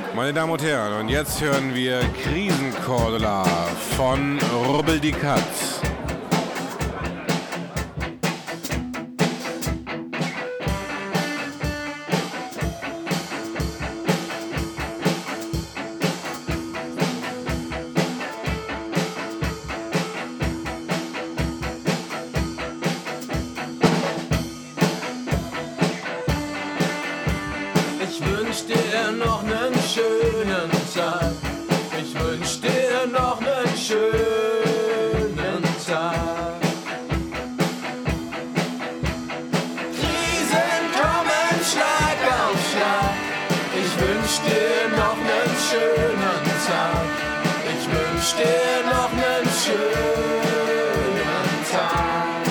Meine Damen und Herren, und jetzt hören wir Krisencordula von Rubbel die Katz. Ich wünsch dir noch nen schönen Tag. Ich wünsch dir noch nen schönen Tag. Krisen kommen Schlag auf Schlag. Ich wünsch dir noch nen schönen Tag. Ich wünsch dir noch nen schönen Tag.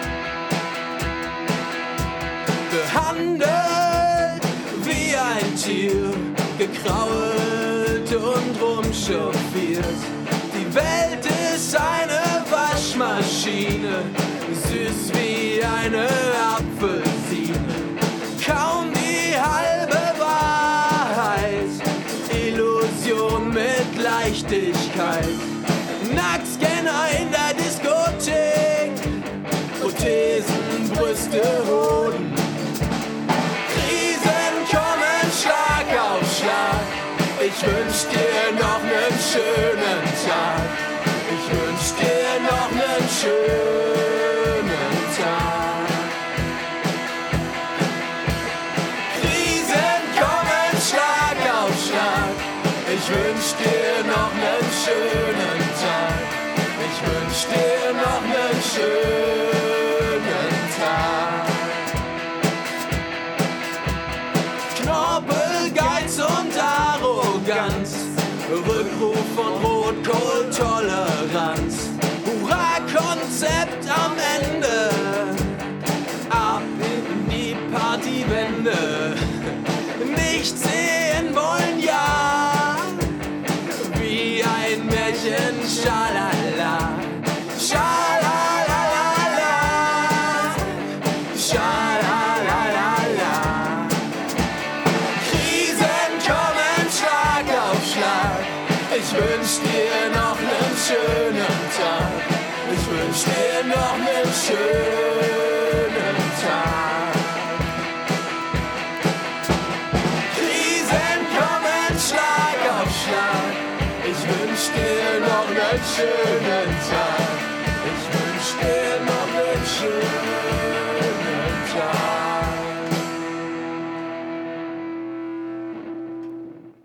Behandelt wie ein Tier, gekrault und rumchauffiert. Die Welt ist eine Waschmaschine, süß wie eine Apfelsine. Kaum die halbe Wahrheit, Illusion mit Leichtigkeit. Nacktscanner in der Diskothek, Prothesen, Brüste, Hoden. Schlag auf Schlag. Ich wünsch dir noch nen schönen Tag. Ich wünsch dir noch nen schönen Tag. Krisen kommen Schlag auf Schlag. Ich wünsch dir noch nen schönen Tag. Ich wünsch dir noch nen schönen Tag. Knorpel, Geiz und Arroganz, Rückruf von Rotkohl-Toleranz, Hurra-Konzept am Ende, ab in die Partywände, nicht sehen wollen, ja, wie ein Märchen, schalala, schalalala, schalalala. Ich wünsch dir noch nen schönen Tag. Ich wünsch dir noch nen schönen Tag. Krisen kommen Schlag auf Schlag. Ich wünsch dir noch nen schönen Tag.